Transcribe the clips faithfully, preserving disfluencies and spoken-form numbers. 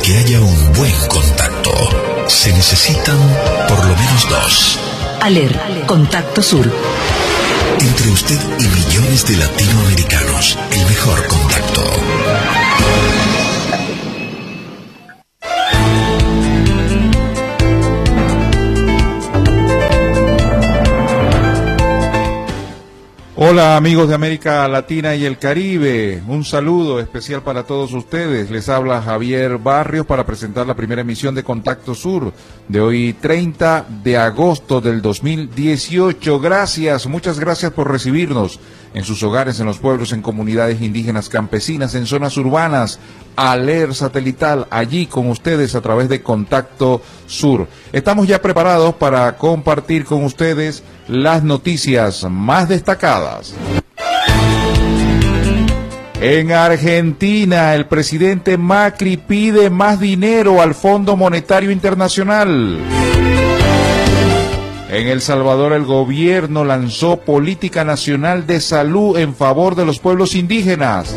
que haya un buen contacto, se necesitan por lo menos dos. ALER, Contacto Sur. Entre usted y millones de latinoamericanos, el mejor contacto. Hola amigos de América Latina y el Caribe, un saludo especial para todos ustedes. Les habla Javier Barrios para presentar la primera emisión de Contacto Sur de hoy treinta de agosto del dos mil dieciocho. Gracias, muchas gracias por recibirnos en sus hogares, en los pueblos, en comunidades indígenas, campesinas, en zonas urbanas. ALER satelital, allí con ustedes a través de Contacto Sur. Estamos ya preparados para compartir con ustedes las noticias más destacadas. En Argentina, el presidente Macri pide más dinero al Fondo Monetario Internacional. En El Salvador, el gobierno lanzó política nacional de salud en favor de los pueblos indígenas.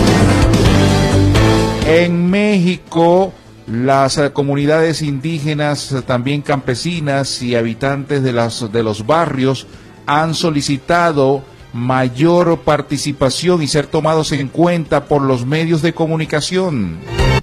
En México, las eh, comunidades indígenas, eh, también campesinas y habitantes de, las, de los barrios han solicitado mayor participación y ser tomados en cuenta por los medios de comunicación.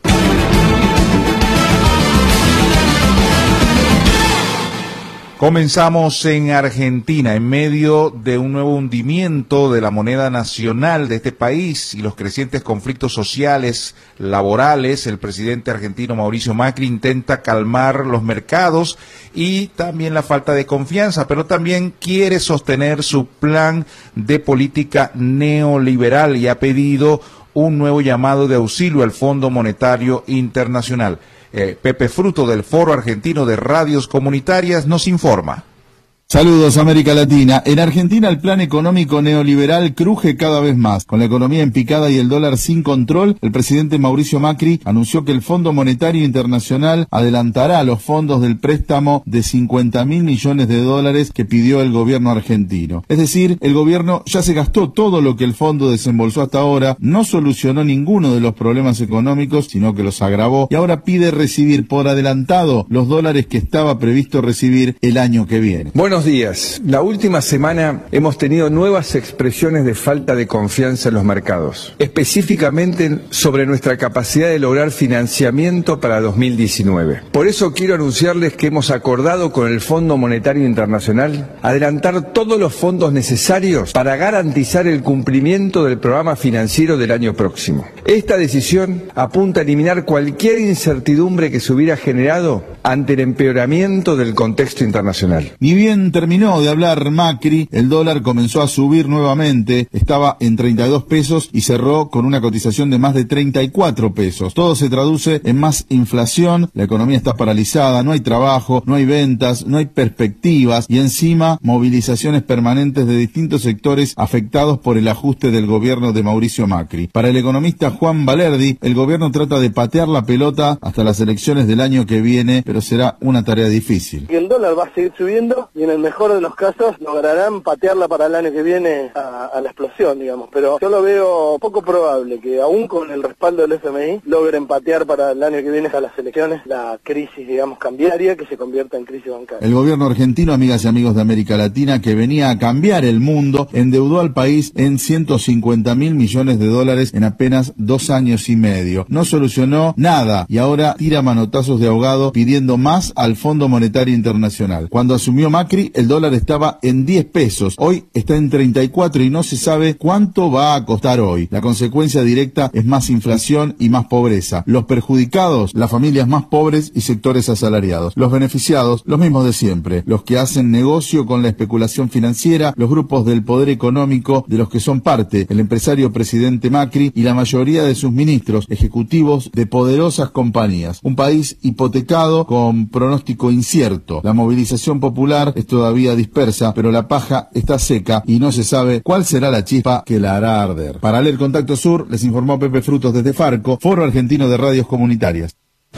Comenzamos en Argentina, en medio de un nuevo hundimiento de la moneda nacional de este país y los crecientes conflictos sociales, laborales. El presidente argentino Mauricio Macri intenta calmar los mercados y también la falta de confianza, pero también quiere sostener su plan de política neoliberal y ha pedido un nuevo llamado de auxilio al Fondo Monetario Internacional. Eh, Pepe Fruto del Foro Argentino de Radios Comunitarias nos informa. Saludos América Latina. En Argentina el plan económico neoliberal cruje cada vez más. Con la economía en picada y el dólar sin control, el presidente Mauricio Macri anunció que el Fondo Monetario Internacional adelantará los fondos del préstamo de cincuenta mil millones de dólares que pidió el gobierno argentino. Es decir, el gobierno ya se gastó todo lo que el fondo desembolsó hasta ahora, no solucionó ninguno de los problemas económicos, sino que los agravó y ahora pide recibir por adelantado los dólares que estaba previsto recibir el año que viene. Bueno, Buenos días. La última semana hemos tenido nuevas expresiones de falta de confianza en los mercados, específicamente sobre nuestra capacidad de lograr financiamiento para dos mil diecinueve. Por eso quiero anunciarles que hemos acordado con el Fondo Monetario Internacional adelantar todos los fondos necesarios para garantizar el cumplimiento del programa financiero del año próximo. Esta decisión apunta a eliminar cualquier incertidumbre que se hubiera generado ante el empeoramiento del contexto internacional. Ni bien terminó de hablar Macri, el dólar comenzó a subir nuevamente, estaba en treinta y dos pesos y cerró con una cotización de más de treinta y cuatro pesos. Todo se traduce en más inflación, la economía está paralizada, no hay trabajo, no hay ventas, no hay perspectivas y encima movilizaciones permanentes de distintos sectores afectados por el ajuste del gobierno de Mauricio Macri. Para el economista Juan Valerdi, el gobierno trata de patear la pelota hasta las elecciones del año que viene, pero será una tarea difícil. El dólar va a seguir subiendo y en el mejor de los casos lograrán patearla para el año que viene a, a la explosión, digamos, pero yo lo veo poco probable que aún con el respaldo del F M I logren patear para el año que viene a las elecciones la crisis, digamos, cambiaria que se convierta en crisis bancaria. El gobierno argentino, amigas y amigos de América Latina, que venía a cambiar el mundo, endeudó al país en ciento cincuenta mil millones de dólares en apenas dos años y medio. No solucionó nada y ahora tira manotazos de ahogado pidiendo más al Fondo Monetario Internacional. Cuando asumió Macri, el dólar estaba en diez pesos, hoy está en treinta y cuatro y no se sabe cuánto va a costar hoy. La consecuencia directa es más inflación y más pobreza. Los perjudicados, las familias más pobres y sectores asalariados. Los beneficiados, los mismos de siempre, los que hacen negocio con la especulación financiera, los grupos del poder económico de los que son parte, el empresario presidente Macri y la mayoría de sus ministros, ejecutivos de poderosas compañías. Un país hipotecado con pronóstico incierto. La movilización popular es todavía dispersa, pero la paja está seca y no se sabe cuál será la chispa que la hará arder. Para ALER Contacto Sur, les informó Pepe Frutos desde Farco, Foro Argentino de Radios Comunitarias.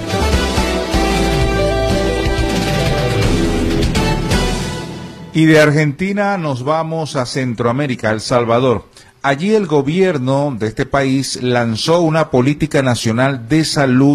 Y de Argentina nos vamos a Centroamérica, El Salvador. Allí el gobierno de este país lanzó una política nacional de salud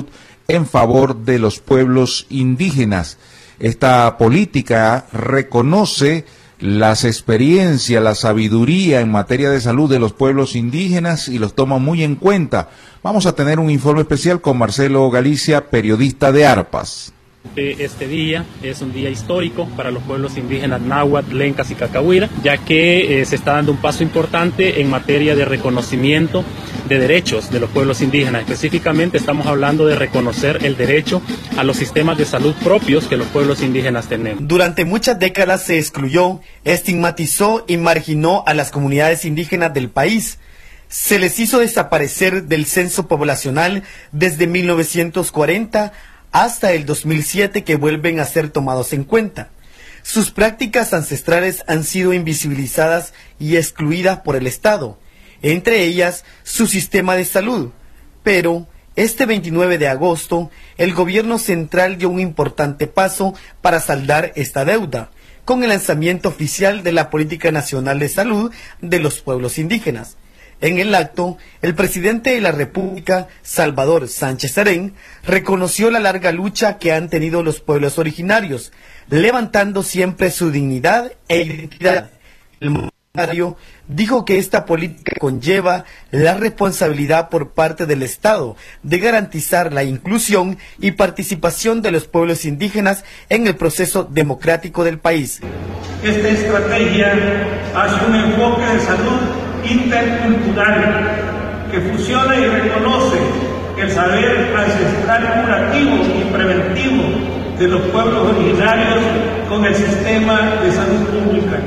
en favor de los pueblos indígenas. Esta política reconoce las experiencias, la sabiduría en materia de salud de los pueblos indígenas y los toma muy en cuenta. Vamos a tener un informe especial con Marcelo Galicia, periodista de Arpas. Este día es un día histórico para los pueblos indígenas náhuatl, lencas y cacahuira, ya que eh, se está dando un paso importante en materia de reconocimiento de derechos de los pueblos indígenas. Específicamente estamos hablando de reconocer el derecho a los sistemas de salud propios que los pueblos indígenas tenemos. Durante muchas décadas se excluyó, estigmatizó y marginó a las comunidades indígenas del país. Se les hizo desaparecer del censo poblacional desde mil novecientos cuarenta hasta el dos mil siete, que vuelven a ser tomados en cuenta. Sus prácticas ancestrales han sido invisibilizadas y excluidas por el Estado, entre ellas su sistema de salud. Pero este veintinueve de agosto, el gobierno central dio un importante paso para saldar esta deuda, con el lanzamiento oficial de la Política Nacional de Salud de los Pueblos Indígenas. En el acto, el presidente de la República, Salvador Sánchez Serén, reconoció la larga lucha que han tenido los pueblos originarios, levantando siempre su dignidad e identidad. El mandatario dijo que esta política conlleva la responsabilidad por parte del Estado de garantizar la inclusión y participación de los pueblos indígenas en el proceso democrático del país. Esta estrategia hace un enfoque de salud intercultural que fusiona y reconoce el saber ancestral curativo y preventivo de los pueblos originarios con el sistema de salud pública.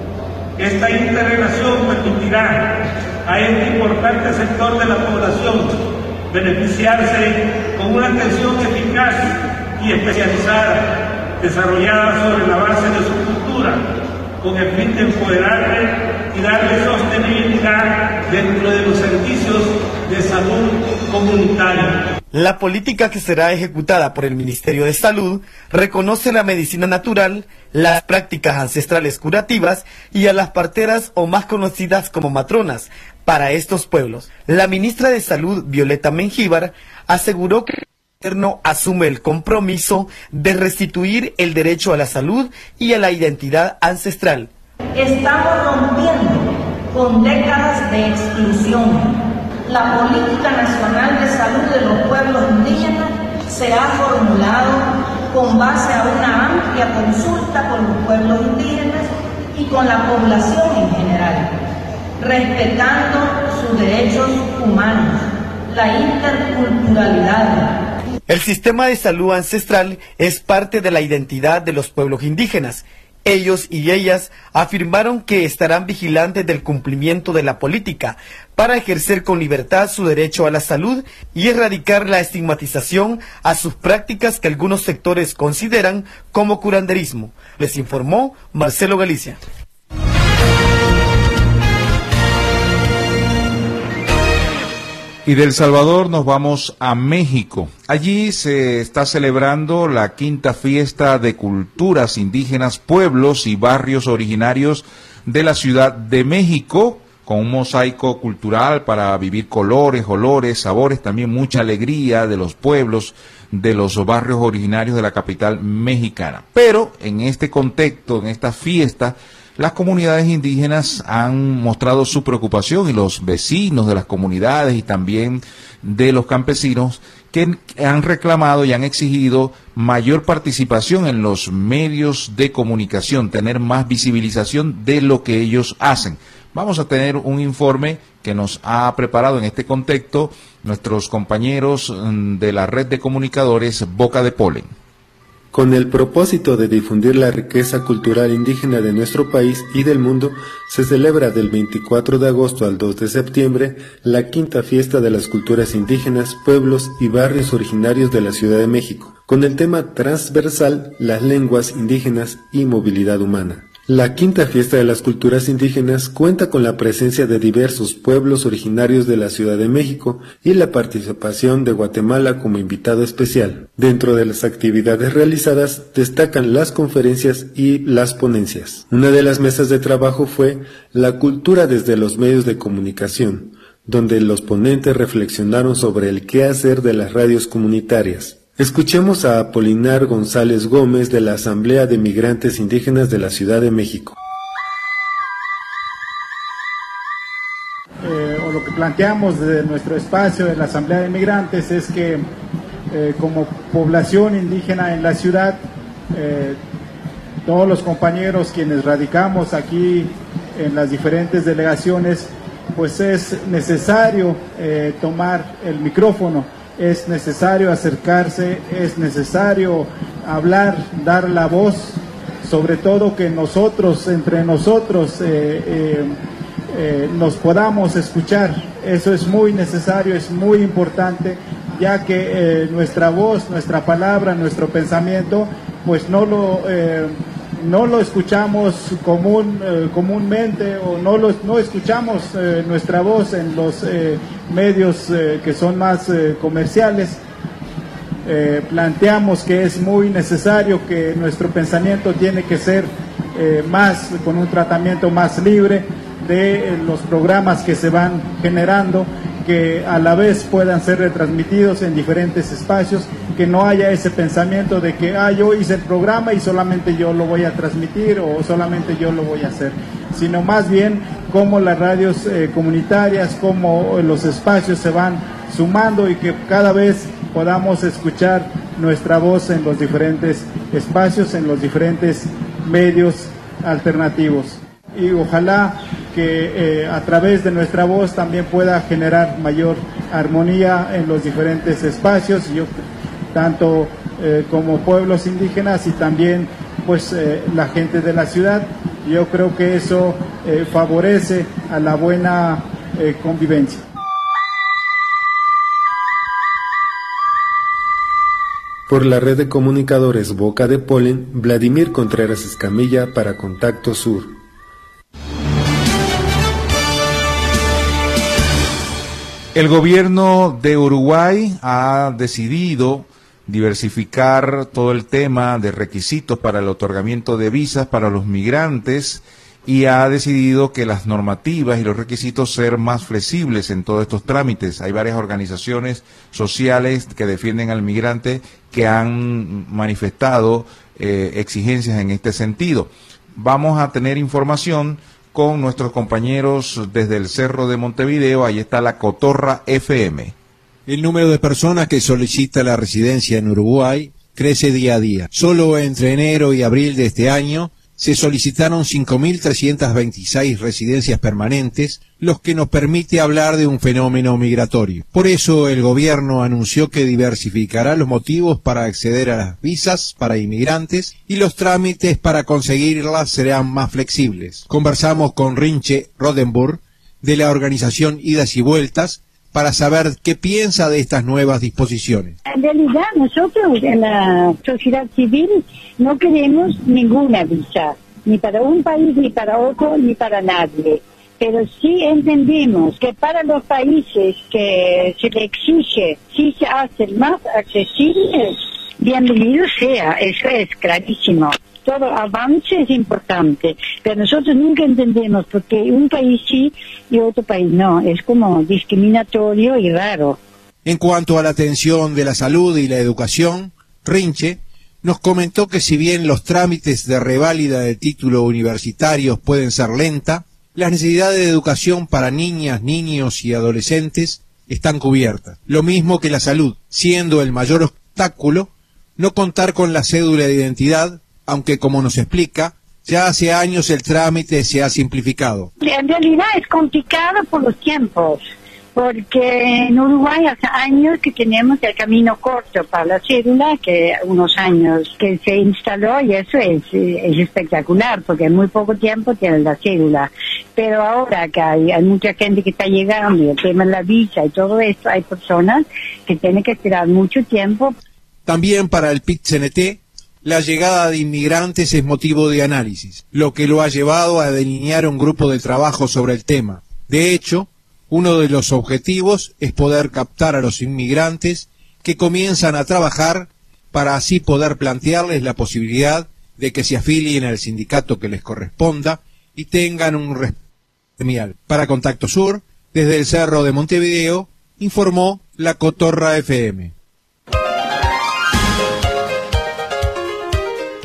Esta interrelación permitirá a este importante sector de la población beneficiarse con una atención eficaz y especializada, desarrollada sobre la base de su cultura, con el fin de empoderarle y darle sostenibilidad dentro de los servicios de salud comunitaria. La política que será ejecutada por el Ministerio de Salud reconoce la medicina natural, las prácticas ancestrales curativas y a las parteras, o más conocidas como matronas, para estos pueblos. La ministra de Salud, Violeta Mengíbar, aseguró que el gobierno asume el compromiso de restituir el derecho a la salud y a la identidad ancestral. Estamos rompiendo con décadas de exclusión. La Política Nacional de Salud de los Pueblos Indígenas se ha formulado con base a una amplia consulta con los pueblos indígenas y con la población en general, respetando sus derechos humanos, la interculturalidad. El sistema de salud ancestral es parte de la identidad de los pueblos indígenas. Ellos y ellas afirmaron que estarán vigilantes del cumplimiento de la política para ejercer con libertad su derecho a la salud y erradicar la estigmatización a sus prácticas que algunos sectores consideran como curanderismo. Les informó Marcelo Galicia. Y de El Salvador nos vamos a México. Allí se está celebrando la quinta fiesta de culturas indígenas, pueblos y barrios originarios de la Ciudad de México, con un mosaico cultural para vivir colores, olores, sabores, también mucha alegría de los pueblos, de los barrios originarios de la capital mexicana. Pero en este contexto, en esta fiesta, las comunidades indígenas han mostrado su preocupación, y los vecinos de las comunidades y también de los campesinos, que han reclamado y han exigido mayor participación en los medios de comunicación, tener más visibilización de lo que ellos hacen. Vamos a tener un informe que nos ha preparado en este contexto nuestros compañeros de la red de comunicadores Boca de Polen. Con el propósito de difundir la riqueza cultural indígena de nuestro país y del mundo, se celebra del veinticuatro de agosto al dos de septiembre la quinta fiesta de las culturas indígenas, pueblos y barrios originarios de la Ciudad de México, con el tema transversal las lenguas indígenas y movilidad humana. La quinta fiesta de las culturas indígenas cuenta con la presencia de diversos pueblos originarios de la Ciudad de México y la participación de Guatemala como invitado especial. Dentro de las actividades realizadas destacan las conferencias y las ponencias. Una de las mesas de trabajo fue la cultura desde los medios de comunicación, donde los ponentes reflexionaron sobre el qué hacer de las radios comunitarias. Escuchemos a Apolinar González Gómez de la Asamblea de Migrantes Indígenas de la Ciudad de México. Eh, o lo que planteamos desde nuestro espacio de la Asamblea de Migrantes es que eh, como población indígena en la ciudad, eh, todos los compañeros quienes radicamos aquí en las diferentes delegaciones, pues es necesario eh, tomar el micrófono, es necesario acercarse, es necesario hablar, dar la voz, sobre todo que nosotros, entre nosotros, eh, eh, eh, nos podamos escuchar. Eso es muy necesario, es muy importante, ya que eh, nuestra voz, nuestra palabra, nuestro pensamiento, pues no lo... Eh, no lo escuchamos común, eh, comúnmente o no, lo, no escuchamos eh, nuestra voz en los eh, medios eh, que son más eh, comerciales. Eh, planteamos que es muy necesario, que nuestro pensamiento tiene que ser eh, más, con un tratamiento más libre de eh, los programas que se van generando, que a la vez puedan ser retransmitidos en diferentes espacios, que no haya ese pensamiento de que ah, yo hice el programa y solamente yo lo voy a transmitir o solamente yo lo voy a hacer, sino más bien cómo las radios eh, comunitarias, cómo los espacios se van sumando y que cada vez podamos escuchar nuestra voz en los diferentes espacios, en los diferentes medios alternativos. Y ojalá que eh, a través de nuestra voz también pueda generar mayor armonía en los diferentes espacios, yo, tanto eh, como pueblos indígenas y también pues eh, la gente de la ciudad. Yo creo que eso eh, favorece a la buena eh, convivencia. Por la red de comunicadores Boca de Polen, Vladimir Contreras Escamilla para Contacto Sur. El gobierno de Uruguay ha decidido diversificar todo el tema de requisitos para el otorgamiento de visas para los migrantes y ha decidido que las normativas y los requisitos ser más flexibles en todos estos trámites. Hay varias organizaciones sociales que defienden al migrante que han manifestado eh, exigencias en este sentido. Vamos a tener información con nuestros compañeros desde el Cerro de Montevideo. Ahí está la Cotorra F M. El número de personas que solicita la residencia en Uruguay crece día a día. Solo entre enero y abril de este año se solicitaron cinco mil trescientas veintiséis residencias permanentes, lo que nos permite hablar de un fenómeno migratorio. Por eso el gobierno anunció que diversificará los motivos para acceder a las visas para inmigrantes y los trámites para conseguirlas serán más flexibles. Conversamos con Rinche Rodenburg de la organización Idas y Vueltas para saber qué piensa de estas nuevas disposiciones. En realidad nosotros en la sociedad civil no queremos ninguna visa, ni para un país, ni para otro, ni para nadie. Pero sí entendemos que para los países que se le exige, si se hacen más accesibles, bienvenido sea, eso es clarísimo. Todo avance es importante, pero nosotros nunca entendemos porque un país sí y otro país no, es como discriminatorio y raro. En cuanto a la atención de la salud y la educación, Rinche nos comentó que si bien los trámites de reválida de título universitarios pueden ser lenta, las necesidades de educación para niñas, niños y adolescentes están cubiertas. Lo mismo que la salud, siendo el mayor obstáculo no contar con la cédula de identidad, aunque como nos explica, ya hace años el trámite se ha simplificado. En realidad es complicado por los tiempos, porque en Uruguay hace años que tenemos el camino corto para la cédula, que unos años que se instaló y eso es, es espectacular, porque en muy poco tiempo tienen la cédula. Pero ahora que hay, hay mucha gente que está llegando y el tema de la visa y todo esto, hay personas que tienen que esperar mucho tiempo. También para el P I T C N T, la llegada de inmigrantes es motivo de análisis, lo que lo ha llevado a delinear un grupo de trabajo sobre el tema. De hecho, uno de los objetivos es poder captar a los inmigrantes que comienzan a trabajar para así poder plantearles la posibilidad de que se afilien al sindicato que les corresponda y tengan un respeto gremial. Para Contacto Sur, desde el Cerro de Montevideo, informó la Cotorra F M.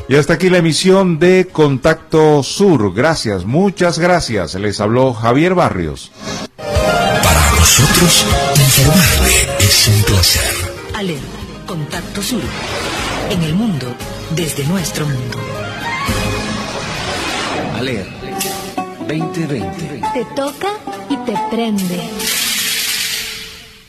Y hasta aquí la emisión de Contacto Sur. Gracias, muchas gracias. Les habló Javier Barrios. Para nosotros, informarle es un placer. ALER, Contacto Sur. En el mundo, desde nuestro mundo. ALER veinte veinte. Te toca y te prende.